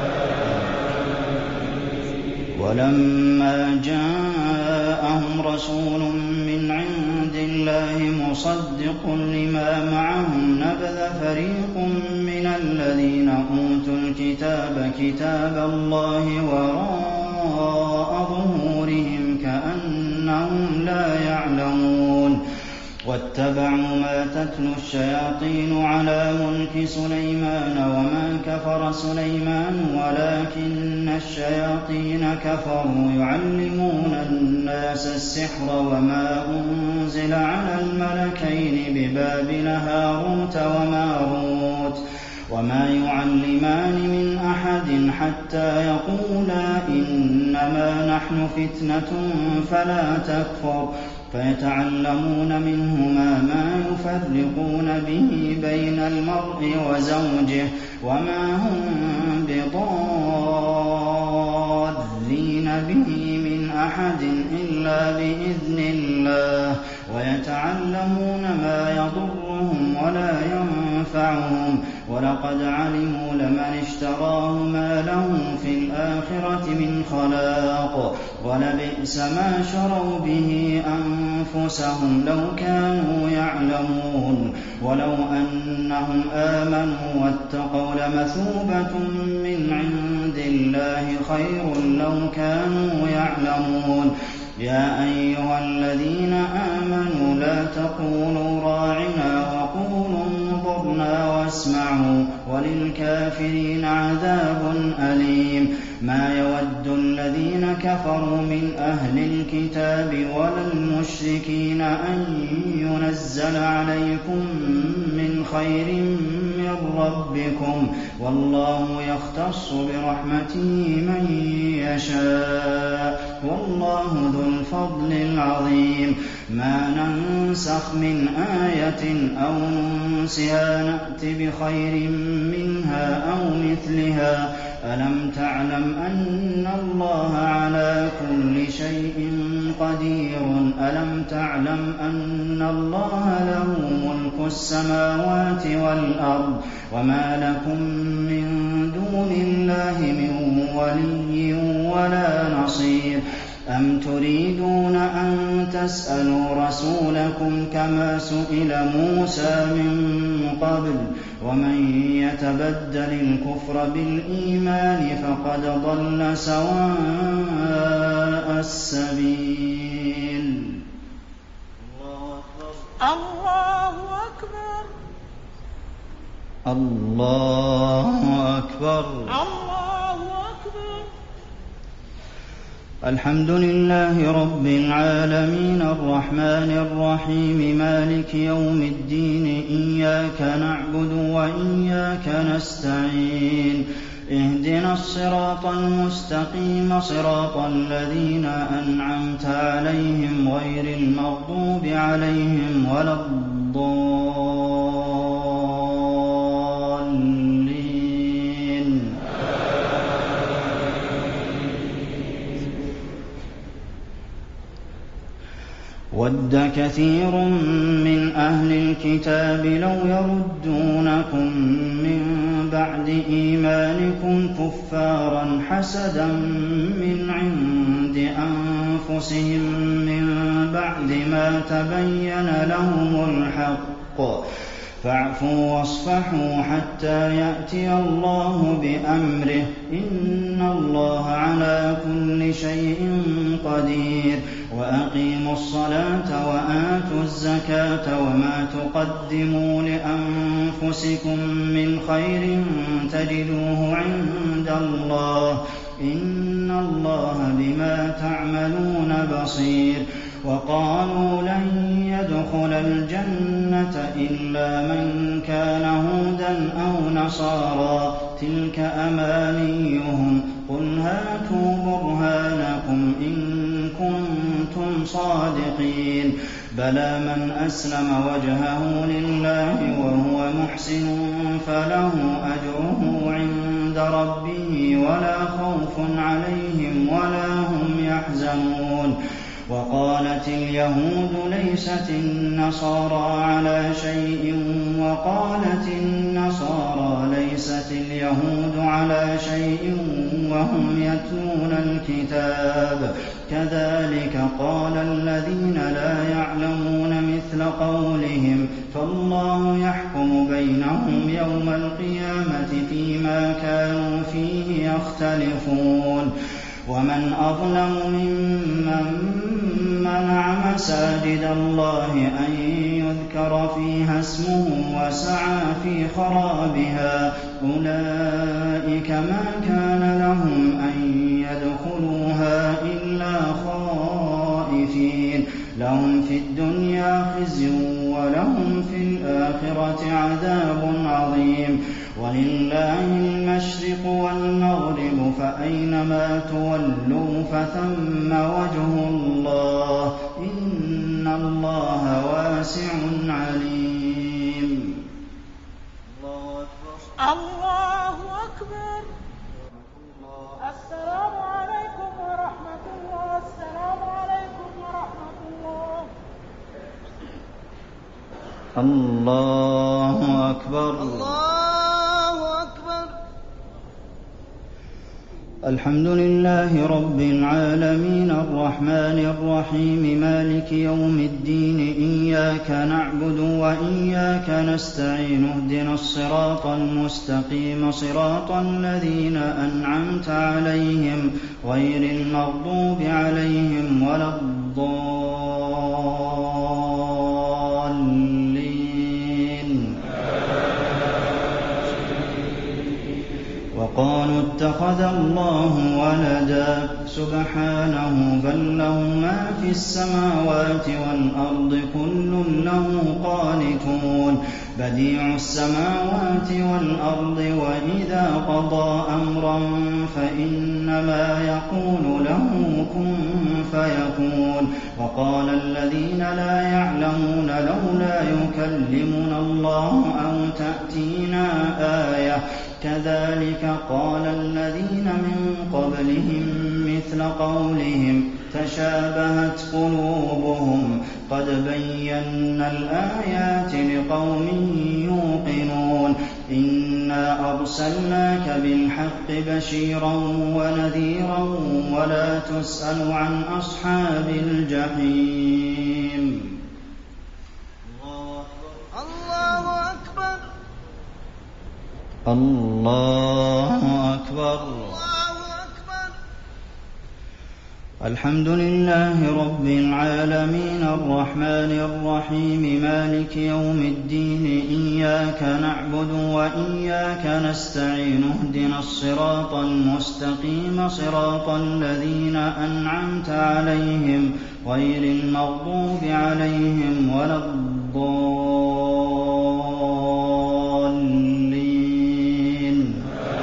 ولما جاءهم رسول من عند الله مصدق لما معهم نبذ فريق من الذين أوتوا الكتاب كتاب الله وراء ظهورهم كأنهم لا يعلمون واتبعوا ما تتلو الشياطين على ملك سليمان وما كفر سليمان ولكن الشياطين كفروا يعلمون الناس السحر وما أنزل على الملكين ببابل هاروت وماروت وما يعلمان من أحد حتى يقولا إنما نحن فتنة فلا تكفر فيتعلمون منهما ما يفرقون به بين المرء وزوجه وما هم بضارين به من أحد إلا بإذن الله ويتعلمون ما يضرهم ولا ينفعهم ولقد علموا لمن اشتراه ما له في الآخرة من خلاق ولبئس ما شروا به أنفسهم لو كانوا يعلمون ولو أنهم آمنوا واتقوا لمثوبة من عند الله خير لو كانوا يعلمون يا أيها الذين آمنوا لا تقولوا راعنا وقولوا انظرنا واسمعوا وللكافرين عذاب أليم ما يود الذين كفروا من أهل الكتاب ولا المشركين أن ينزل عليكم من خير من ربكم والله يختص برحمته من يشاء والله ذو الفضل العظيم ما ننسخ من آية أو ننسها نأت بخير منها أو مثلها ألم تعلم أن الله على كل شيء قدير ألم تعلم أن الله له ملك السماوات والأرض وما لكم من دون الله من ولي ولا نصير أم تريدون أن تسألوا رسولكم كما سئل موسى من قبل ومن يتبدل الكفر بالإيمان فقد ضل سواء السبيل
الله أكبر.
الله أكبر.
الله أكبر.
الحمد لله رب العالمين الرحمن الرحيم مالك يوم الدين إياك نعبد وإياك نستعين اهدنا الصراط المستقيم صراط الذين أنعمت عليهم غير المغضوب عليهم ولا الضالين. ود كثير من أهل الكتاب لو يردونكم من بعد إيمانكم كفارا حسدا من عند أنفسهم من بعد ما تبين لهم الحق فاعفوا واصفحوا حتى يأتي الله بأمره إن الله على كل شيء قدير. وأقيموا الصلاة وآتوا الزكاة وما تقدموا لأنفسكم من خير تجدوه عند الله إن الله بما تعملون بصير. وقالوا لن يدخل الجنة إلا من كان هودا أو نصارى تلك أمانيهم قل هاتوا برهانكم إن كنتم صادقين. بلى من أسلم وجهه لله وهو محسن فله أجره عند ربه ولا خوف عليهم ولا هم يحزنون. وقالت اليهود ليست النصارى على شيء وقالت النصارى ليست اليهود على شيء وهم يتلون الكتاب كذلك قال الذين لا يعلمون مثل قولهم فالله يحكم بينهم يوم القيامة فيما كانوا فيه يختلفون. ومن أظلم ممن منع مساجد الله أن يذكر فيها اسمه وسعى في خرابها أولئك ما كان لهم أن يدخلوها إلا خائفين لهم في الدنيا خزي ولهم في الآخرة عذاب عظيم. ولله المشرق والمغرب فأينما تولوا فثم وجه الله إن الله واسع عليم.
الله أكبر. السلام عليكم ورحمة الله. السلام عليكم ورحمة الله.
الله أكبر.
الله أكبر.
الحمد لله رب العالمين الرحمن الرحيم مالك يوم الدين إياك نعبد وإياك نستعين اهدنا الصراط المستقيم صراط الذين أنعمت عليهم غير المغضوب عليهم ولا الضالين. وقالوا اتخذ الله ولدا سبحانه بل له ما في السماوات والأرض كل له قانتون. بديع السماوات والأرض وإذا قضى أمرا فإنما يقول له كن فيكون. وقال الذين لا يعلمون لولا يكلمنا الله أو تأتينا آية كذلك قال الذين من قبلهم مثل قولهم تشابهت قلوبهم قد بينا الآيات لقوم يوقنون. إنا أرسلناك بالحق بشيرا ونذيرا ولا تسأل عن أصحاب الجحيم.
الله أكبر.
الله أكبر.
الله أكبر.
الحمد لله رب العالمين الرحمن الرحيم مالك يوم الدين إياك نعبد وإياك نستعين اهدنا الصراط المستقيم صراط الذين أنعمت عليهم غير المغضوب عليهم ولا الضالين.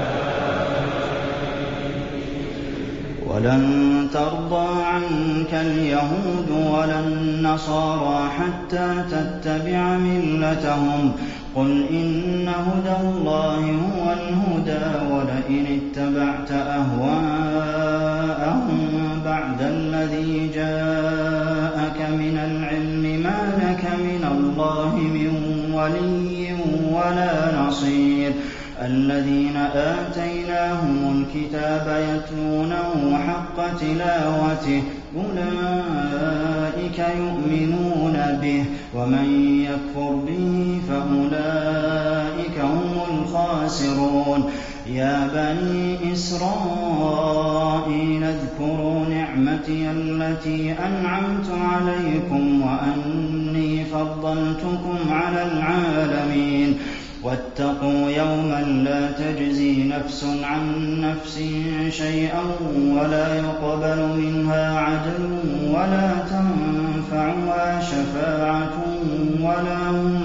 ولن ترضى عنك اليهود ولا النصارى حتى تتبع ملتهم قل إن هدى الله هو الهدى ولئن اتبعت أهواءهم بعد الذي جاءك من العلم ما لك من الله من ولي ولا نصير. الذين آتيناهم الكتاب يتلونه حق تلاوته أولئك يؤمنون به ومن يكفر به فأولئك هم الخاسرون. يا بني إسرائيل اذكروا نعمتي التي أنعمت عليكم وأني فضلتكم على العالمين. واتقوا يوما لا تجزي نفس عن نفس شيئا ولا يقبل منها عدل ولا تنفعها شفاعة ولا هم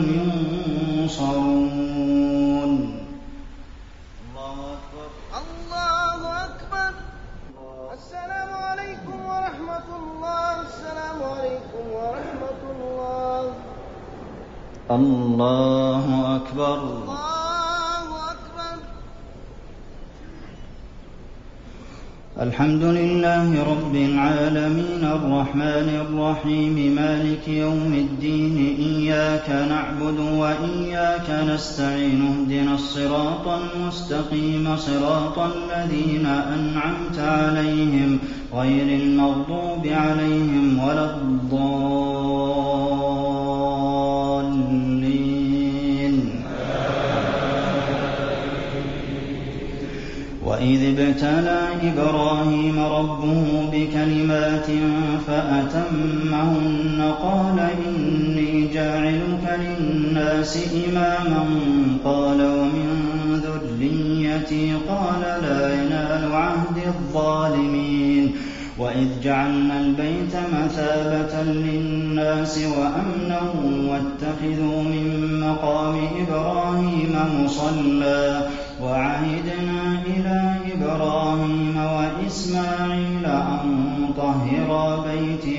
ينصرون.
الله أكبر الله أكبر. السلام عليكم ورحمة الله. السلام عليكم ورحمة الله.
الله أكبر.
الله أكبر.
الحمد لله رب العالمين الرحمن الرحيم مالك يوم الدين إياك نعبد وإياك نستعين اهدنا الصراط المستقيم صراط الذين أنعمت عليهم غير المغضوب عليهم ولا الضالين. وإذ ابتلى إبراهيم ربه بكلمات فأتمهن قال إني جاعلك للناس إماما قال ومن ذريتي قال لا ينال عهد الظالمين. وإذ جعلنا البيت مثابة للناس وأمنا واتخذوا من مقام إبراهيم مصلى وعهدنا إلى إبراهيم وإسماعيل أن طهرا بيتي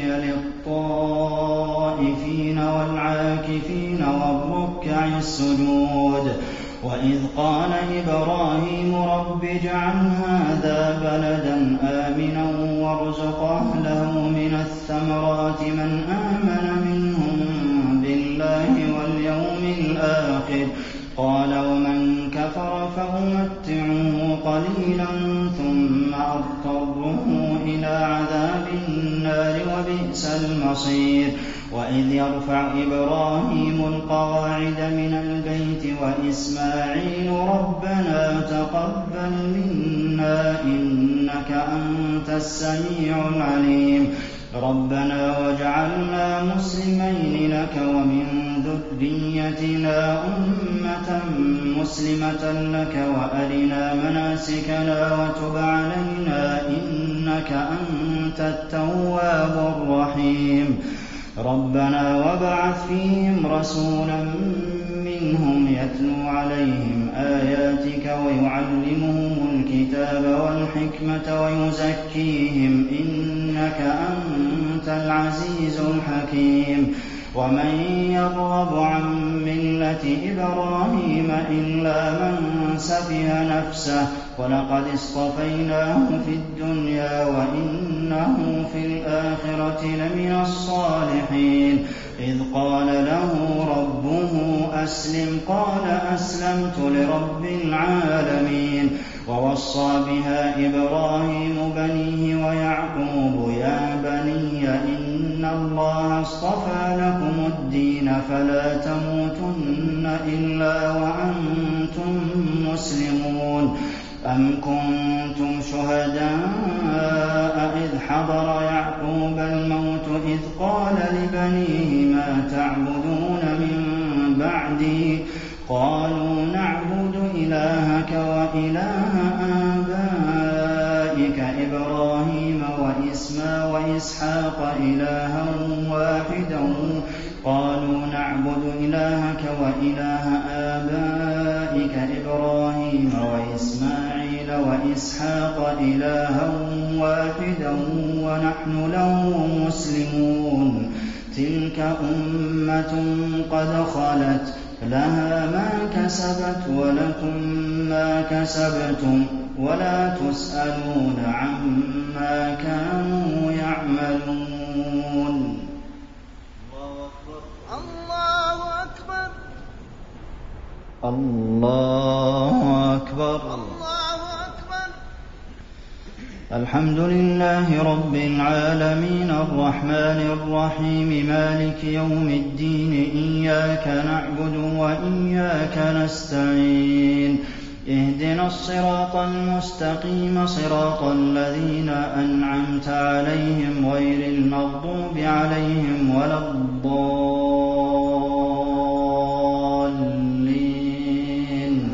للطائفين والعاكفين والركع السجود. وإذ قال إبراهيم رب اجعل هذا بلدا آمنا وارزق أهله من الثمرات من آمن منهم بالله واليوم الآخر قال ومن كفر فأمتعه قليلا ثم أضطره إلى عذاب النار وبئس المصير. وإذ يرفع إبراهيم القواعد من البيت وإسماعيل ربنا تقبل منا إنك أنت السميع العليم. ربنا واجعلنا مسلمين لك ومن ذريتنا أمة مسلمة لك وأرنا مناسكنا وتب علينا إنك أنت التواب الرحيم. ربنا وابعث فيهم رسولا منهم يتلو عليهم آياتك ويعلمهم الكتاب والحكمة ويزكيهم إنك أنت العزيز الحكيم. ومن يرغب عن ملة إبراهيم إلا من سفه نفسه ولقد اصطفيناه في الدنيا وإنه في الآخرة لمن الصالحين. إذ قال له ربه أسلم قال أسلمت لرب العالمين. ووصى بها إبراهيم بنيه ويعقوب يا بني إن الله اصطفى لكم الدين فلا تموتن إلا وأنتم مسلمون. أم كنتم شهداء إذ حضر يعقوب الموت إذ قال لبنيه ما تعبدون من بعدي قالوا نعبد إلهك وإله آبائك إبراهيم وإسماعيل وإسحاق إلها واحدا قالوا نعبد إلهك وإله آبائك إبراهيم وإسماعيل وإسحاق إلها واحدا ونحن له مسلمون تلك أمة قد خلت لها ما كسبت ولكم ما كسبتم ولا تسألون عما كانوا يعملون.
الله أكبر
الله أكبر
الله أكبر.
الحمد لله رب العالمين الرحمن الرحيم مالك يوم الدين إياك نعبد وإياك نستعين اهدنا الصراط المستقيم صراط الذين أنعمت عليهم غير المغضوب عليهم ولا الضالين.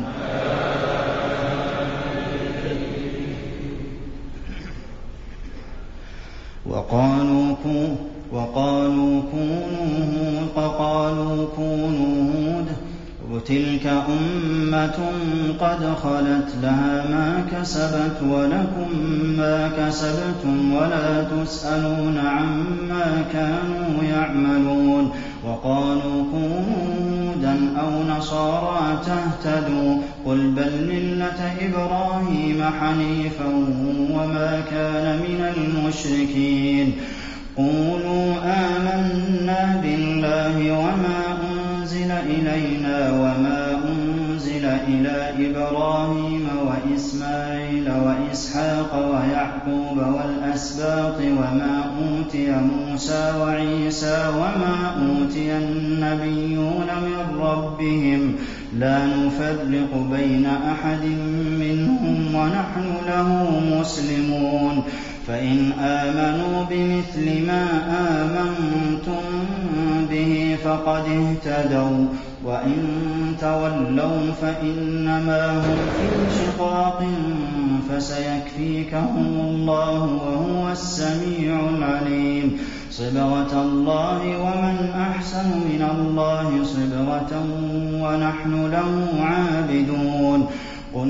وقالوا كونوا وقالوا كونوا وقالوا كونوا هود وتلك أمة قد خلت لها ما كسبت ولكم ما كسبتم ولا تسألون عما كانوا يعملون. وقالوا كونوا هودا أو نصارى تهتدوا قل بل ملة إبراهيم حنيفا وما كان من المشركين. قولوا آمنا بالله وما أنزل إلينا وما أنزل إلى إبراهيم وإسماعيل وإسحاق ويعقوب والأسباط وما أوتي موسى وعيسى وما أوتي النبيون من ربهم لا نفرق بين أحد منهم ونحن له مسلمون. فإن آمنوا بمثل ما آمنتم به فقد اهتدوا وإن تولوا فإنما هم في شقاق فسيكفيكهم الله وهو السميع العليم. صبغة الله ومن أحسن من الله صبغة ونحن له عابدون. قل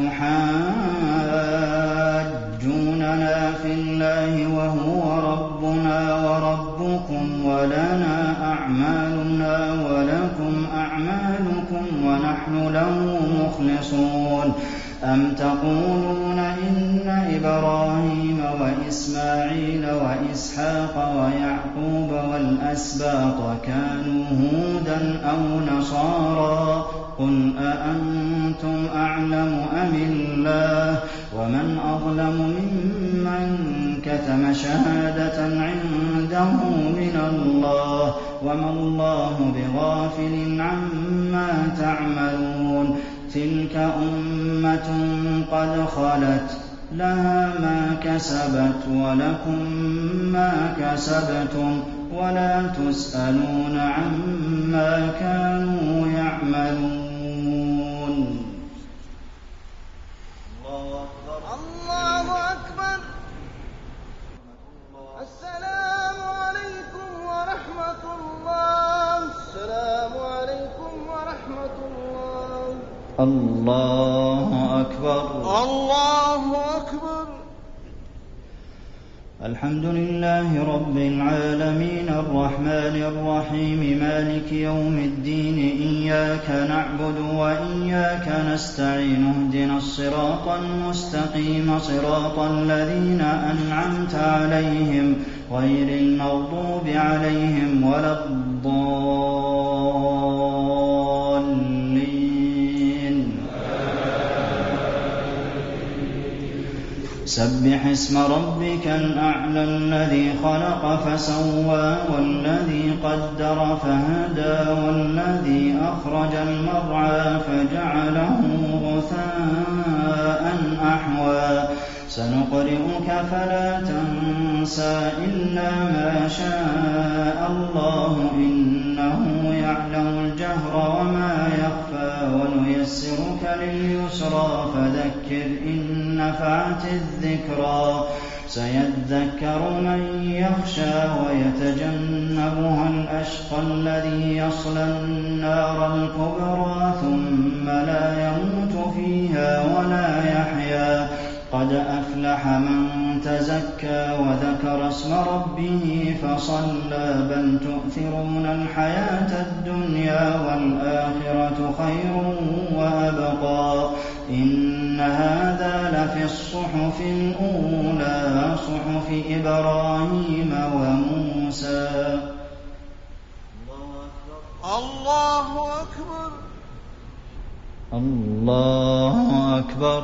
أتحاجوننا في الله وهو ربنا وربكم ولنا أعمالنا ولكم أعمالكم ونحن له مخلصون. أم تقولون إن إبراهيم وإسماعيل وإسحاق ويعقوب والأسباط كانوا هودا أو نصارى قل أأنتم أعلم أم الله ومن أظلم ممن كتم شهادة عنده من الله وما الله بغافل عما تعملون. تلك أمة قد خلت لها ما كسبت ولكم ما كسبتم ولا تسألون عما كانوا يعملون.
الله أكبر. السلام عليكم ورحمة الله. السلام عليكم ورحمة الله.
الله أكبر
الله أكبر.
الحمد لله رب العالمين الرحمن الرحيم مالك يوم الدين إياك نعبد وإياك نستعين اهدنا الصراط المستقيم صراط الذين أنعمت عليهم غير المغضوب عليهم ولا الضالين. سبح اسم ربك الأعلى الذي خلق فسوى والذي قدر فهدى والذي أخرج المرعى فجعله غثاء أحوى سنقرئك فلا تنسى إلا ما شاء الله إنه يعلم الجهر وما يخفى ونيسرك لليسرى فذكر إن نفعت الذكرى سيذكر من يخشى ويتجنبها الأشقى الذي يصلى النار الكبرى ثم لا يموت فيها ولا يحيا قد أفلح من تزكى وذكر اسم ربه فصلى بل تؤثرون الحياة الدنيا والآخرة خير وأبقى إن هذا لفي الصحف الأولى صحف إبراهيم وموسى.
الله أكبر
الله أكبر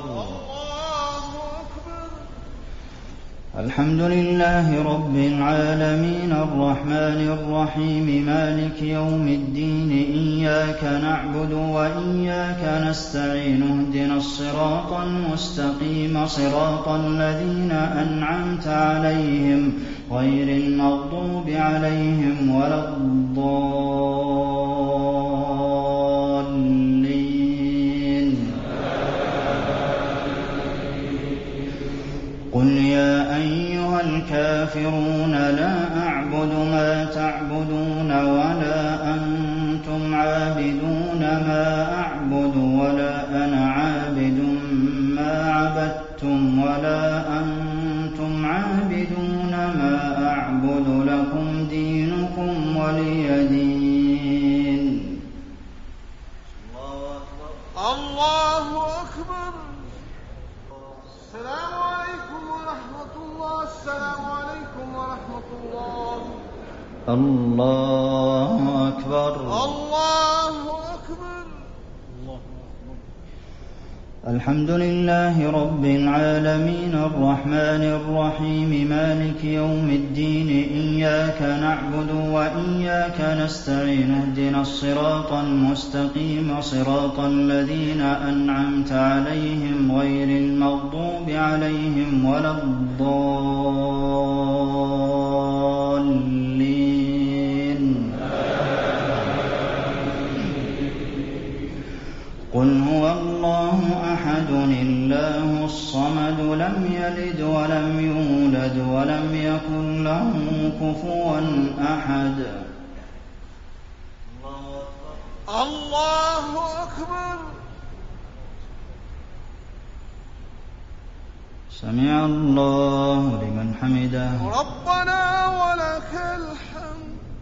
الحمد لله رب العالمين الرحمن الرحيم مالك يوم الدين إياك نعبد وإياك نستعين اهدنا الصراط المستقيم صراط الذين أنعمت عليهم غير المغضوب عليهم ولا الضالين. قل يا أيها الكافرون لا أعبد ما تعبدون ولا أنتم عابدون ما أعبد ولا أنا عابد ما عبدتم ولا أنتم عابدون ما أعبد لكم دينكم ولي دين.
الله أكبر. السلام عليكم ورحمة الله. السلام عليكم ورحمة الله.
الله أكبر.
الله أكبر.
الحمد لله رب العالمين الرحمن الرحيم مالك يوم الدين إياك نعبد وإياك نستعين اهدنا الصراط المستقيم صراط الذين أنعمت عليهم غير المغضوب عليهم ولا الضالين. قل هو الله أحد الله الصمد لم يلد ولم يولد ولم يكن له كفوا أحد.
الله أكبر.
سمع الله لمن حمده.
ربنا ولك الحمد.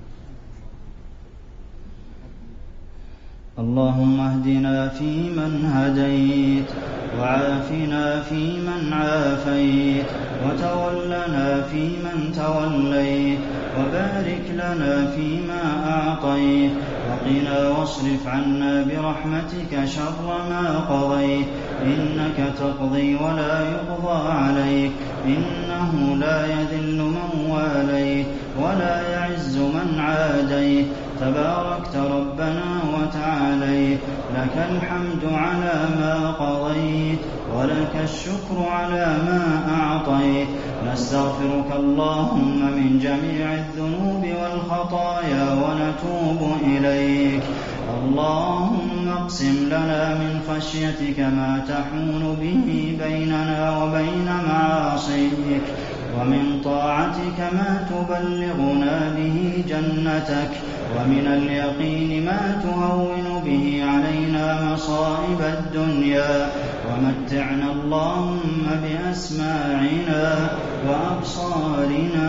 اللهم اهدنا فيمن هديت وعافنا فيمن عافيت وتولنا فيمن توليت وبارك لنا فيما أعطيت وقنا واصرف عنا برحمتك شر ما قضيت إنك تقضي ولا يقضى عليك إنه لا يذل من واليت ولا يعز من عاديت تباركت ربنا وتعاليت لك الحمد على ما قضيت ولك الشكر على ما أعطيت نستغفرك اللهم من جميع الذنوب والخطايا ونتوب إليك اللهم اقسم لنا من خشيتك ما تحول به بيننا وبين معاصيك ومن طاعتك ما تبلغنا به جنتك ومن اليقين ما تهون به علينا مصائب الدنيا ومتعنا اللهم بأسماعنا وأبصارنا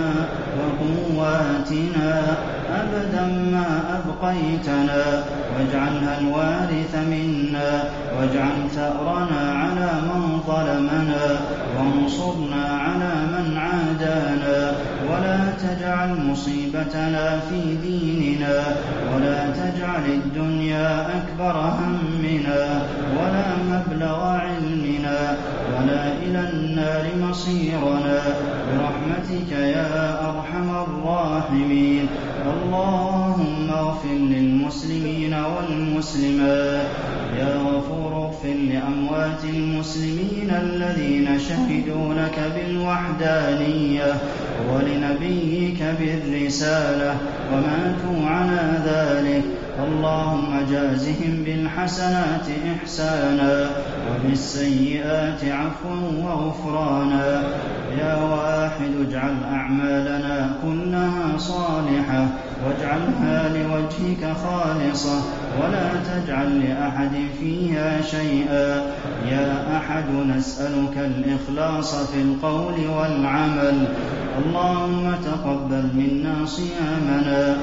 وقواتنا أبدا ما أبقيتنا واجعلها الوارث منا واجعل ثأرنا على من ظلمنا وانصرنا على من عادانا ولا تجعل مصيبتنا في ديننا ولا تجعل الدنيا أكبر همنا ولا مبلغ علمنا ولا إلى النار مصيرنا برحمتك يا أرحم الراحمين. اللهم اغفر للمسلمين والمسلمات يا غفور اغفر لأموات المسلمين الذين شهدوا لك بالوحدانية ولنبيك بالرسالة وماتوا على ذلك. اللهم جازهم بالحسنات إحسانا وبالسيئات عفوا وغفرانا. يا واحد اجعل أعمالنا كلها صالحة واجعلها لوجهك خالصة ولا تجعل لأحد فيها شيئا. يا أحد نسألك الإخلاص في القول والعمل. اللهم تقبل منا صيامنا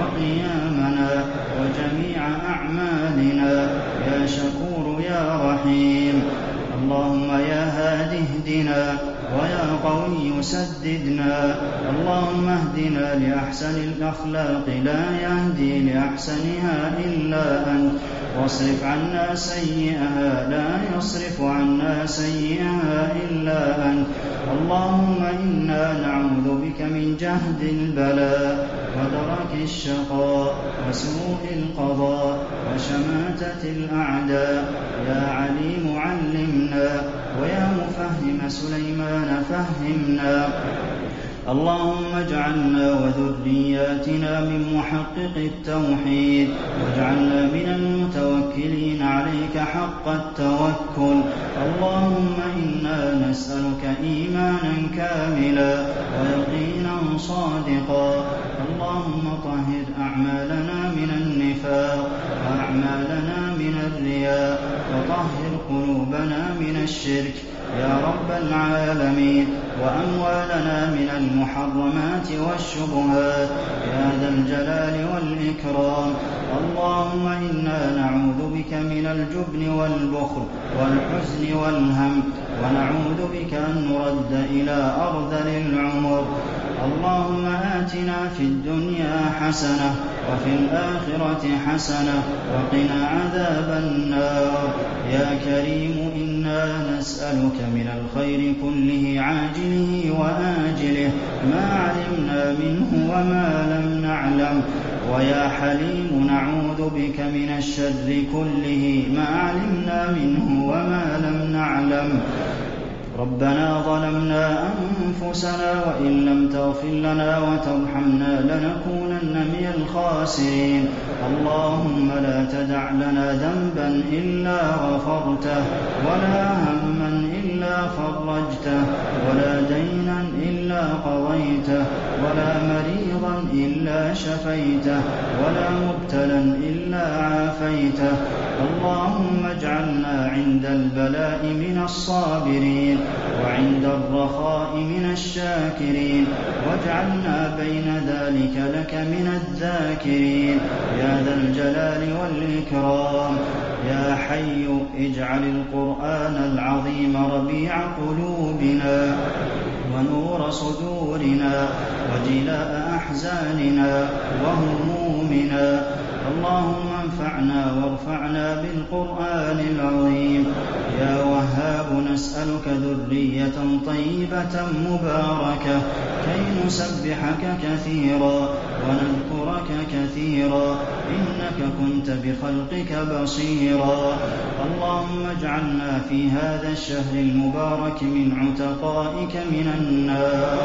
وقيامنا وجميع أعمالنا يا شكور يا رحيم. اللهم يا هادي اهدنا ويا قوي سددنا. اللهم اهدنا لأحسن الأخلاق لا يهدي لأحسنها إلا أنت واصرف عنا سيئها لا يصرف عنا سيئها إلا أنت. اللهم إنا نعوذ بك من جهد البلاء ودرك الشقاء وسوء القضاء وشماتة الأعداء. يا عليم علمنا ويا مفهم سليمان فهمنا. اللهم اجعلنا وذرياتنا من محقق التوحيد واجعلنا من المتوكلين عليك حق التوكل. اللهم إنا نسألك إيمانا كاملا ويقينا صادقا. اللهم طهر أعمالنا من النفاق وأعمالنا من الرياء وطهر قلوبنا من الشرك يا رب العالمين. وأموالنا من المحرمات والشبهات يا ذا الجلال والإكرام. اللهم إنا نعوذ بك من الجبن والبخل والحزن والهم ونعوذ بك أن نرد إلى أرذل العمر. اللهم آتنا في الدنيا حسنة وفي الآخرة حسنة وقنا عذاب النار. يا كريم إنا نسألك من الخير كله عاجله وآجله ما علمنا منه وما لم نعلم. ويا حليم نعوذ بك من الشر كله ما علمنا منه وما لم نعلم. ربنا ظلمنا أنفسنا وإن لم تغفر لنا وترحمنا لنكونن من الخاسرين. اللهم لا تدع لنا ذنبا إلا غفرته ولا هما إلا فرجته ولا دينا إلا قضيته ولا مريضا إلا شفيته ولا مبتلا إلا عافيته. اللهم اجعلنا عند البلاء من الصابرين وعند الرخاء من الشاكرين واجعلنا بين ذلك لك من الذاكرين يا ذا الجلال والإكرام. يا حي اجعل القرآن العظيم ربيع قلوبنا ونور صدورنا وجلاء أحزاننا وهمومنا. اللهم انفعنا وارفعنا بالقرآن العظيم. يا وهاب نسألك ذرية طيبة مباركة كي نسبحك كثيرا ونذكرك كثيرا إنك كنت بخلقك بصيرا. اللهم اجعلنا في هذا الشهر المبارك من عتقائك من النار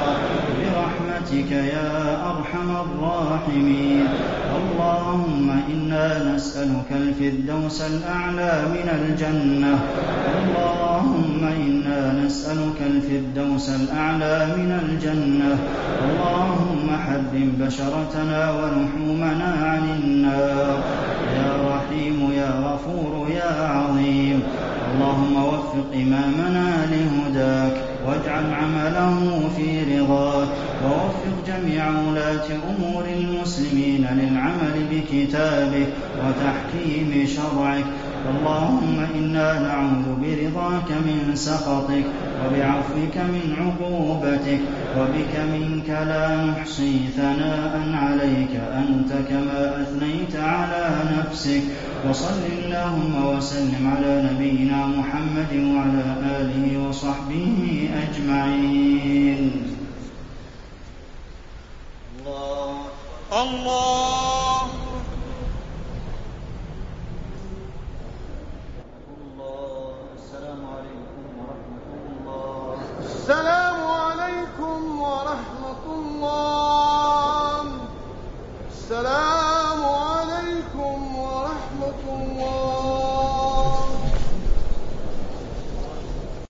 برحمتك يا أرحم الراحمين. اللهم إنا نسألك الفردوس الأعلى من الجنة. اللهم إنا نسألك الفردوس الأعلى من الجنة. اللهم حرم بشرتنا ولحومنا عن النار يا رحيم يا غفور يا عظيم. اللهم وفق إمامنا لهداك واجعل عمله في رضاك ووفق جميع ولاة أمور المسلمين للعمل بكتابك وتحكيم شرعك. اللهم إنا نعوذ برضاك من سخطك وبعفوك من عقوبتك وبك منك لا نحصي ثناء عليك أنت كما أثنيت على نفسك. وصل اللهم وسلم على نبينا محمد وعلى آله وصحبه أجمعين. الله
الله
الله. السلام عليكم ورحمة الله.
السلام عليكم ورحمة الله.